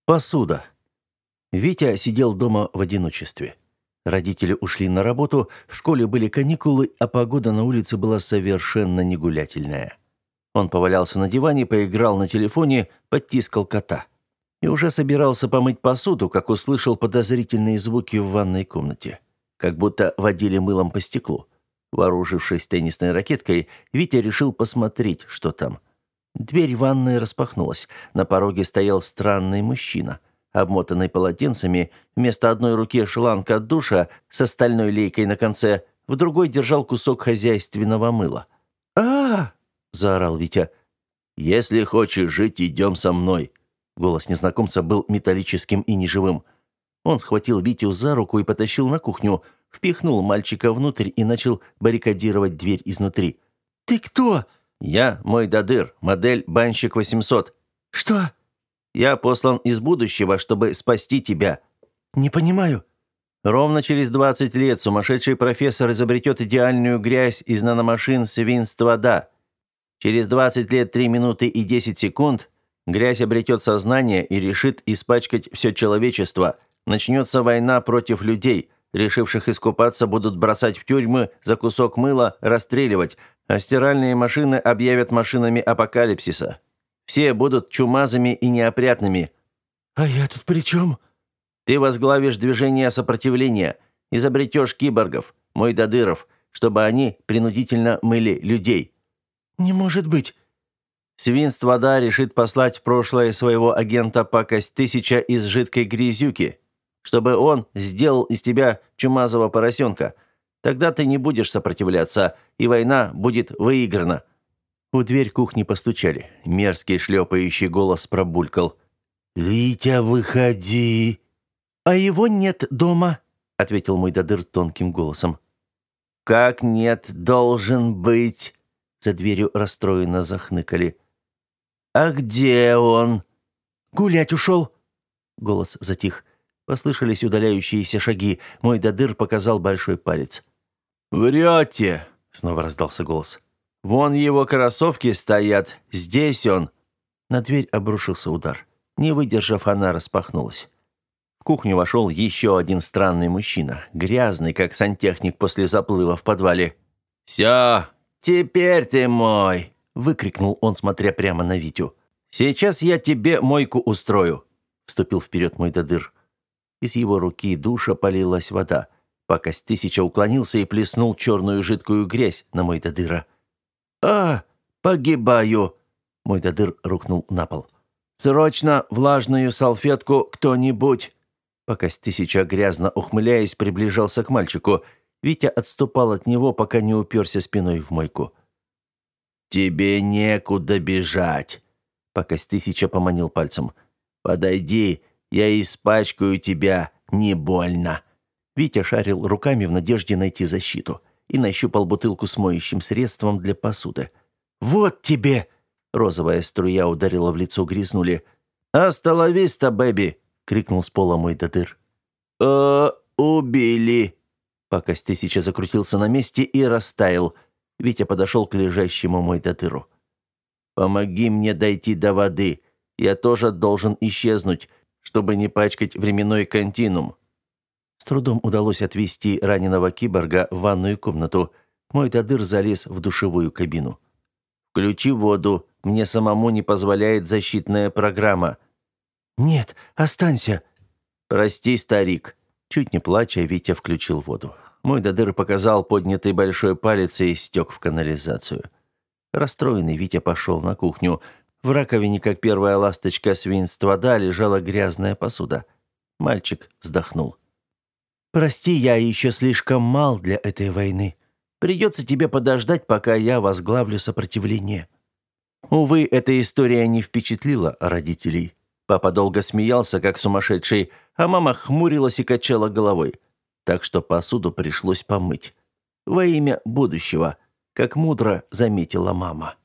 Посуда. Витя сидел дома в одиночестве. Родители ушли на работу, в школе были каникулы, а погода на улице была совершенно негулятельная. Он повалялся на диване, поиграл на телефоне, подтискал кота. И уже собирался помыть посуду, как услышал подозрительные звуки в ванной комнате. Как будто водили мылом по стеклу. Вооружившись теннисной ракеткой, Витя решил посмотреть, что там. Дверь ванной распахнулась. На пороге стоял странный мужчина, обмотанный полотенцами, вместо одной руки шланг от душа с стальной лейкой на конце, в другой держал кусок хозяйственного мыла. «А-а-а!» – заорал Витя. «Если хочешь жить, идем со мной». Голос незнакомца был металлическим и неживым. Он схватил Витю за руку и потащил на кухню, впихнул мальчика внутрь и начал баррикадировать дверь изнутри. «Ты кто?» «Я Мойдодыр, модель Банщик 800». «Что?» «Я послан из будущего, чтобы спасти тебя». «Не понимаю». Ровно через 20 лет сумасшедший профессор изобретет идеальную грязь из наномашин свинства «да». Через 20 лет 3 минуты и 10 секунд грязь обретет сознание и решит испачкать все человечество. Начнется война против людей. Решивших искупаться будут бросать в тюрьмы, за кусок мыла расстреливать, а стиральные машины объявят машинами апокалипсиса. Все будут чумазыми и неопрятными. «А я тут при чем?» Ты возглавишь движение сопротивления, изобретешь киборгов, Мойдодыров, чтобы они принудительно мыли людей». «Не может быть». Свинство «да» решит послать в прошлое своего агента Пакость 1000 из жидкой грязюки, чтобы он сделал из тебя чумазого поросенка. Тогда ты не будешь сопротивляться, и война будет выиграна». У дверь кухни постучали. Мерзкий шлепающий голос пробулькал. «Витя, выходи!» «А его нет дома», — ответил Мойдодыр тонким голосом. «Как нет, должен быть!» За дверью расстроенно захныкали. «А где он?» «Гулять ушел». Голос затих. Послышались удаляющиеся шаги. Мойдодыр показал большой палец. «Врете!» — снова раздался голос. «Вон его кроссовки стоят. Здесь он!» На дверь обрушился удар. Не выдержав, она распахнулась. В кухню вошел еще один странный мужчина, грязный, как сантехник после заплыва в подвале. «Все, теперь ты мой!» — выкрикнул он, смотря прямо на Витю. «Сейчас я тебе мойку устрою!» — вступил вперед Мойдодыр. Из его руки душа полилась вода. Пакость 1000 уклонился и плеснул черную жидкую грязь на Мойдодыра. «А, погибаю!» Мойдодыр рухнул на пол. «Срочно влажную салфетку кто-нибудь!» Пакость 1000, грязно ухмыляясь, приближался к мальчику. Витя отступал от него, пока не уперся спиной в мойку. «Тебе некуда бежать!» Пакость 1000 поманил пальцем. «Подойди, я испачкаю тебя, не больно!» Витя шарил руками в надежде найти защиту и нащупал бутылку с моющим средством для посуды. «Вот тебе!» Розовая струя ударила в лицо грязнули. «Аста ла виста, бэби!» — крикнул с пола Мойдодыр. Убили!» Пакость 1000 закрутился на месте и растаял. Витя подошел к лежащему Мойдодыру. «Помоги мне дойти до воды. Я тоже должен исчезнуть, чтобы не пачкать временной континуум». С трудом удалось отвести раненого киборга в ванную комнату. Мойдодыр залез в душевую кабину. «Включи воду. Мне самому не позволяет защитная программа». «Нет, останься». «Прости, старик». Чуть не плача, Витя включил воду. Мойдодыр показал поднятый большой палец и стек в канализацию. Расстроенный Витя пошел на кухню. В раковине, как первая ласточка свинства «да», лежала грязная посуда. Мальчик вздохнул. «Прости, я еще слишком мал для этой войны. Придется тебе подождать, пока я возглавлю сопротивление». Увы, эта история не впечатлила родителей. Папа долго смеялся, как сумасшедший, а мама хмурилась и качала головой. Так что посуду пришлось помыть. Во имя будущего, как мудро заметила мама.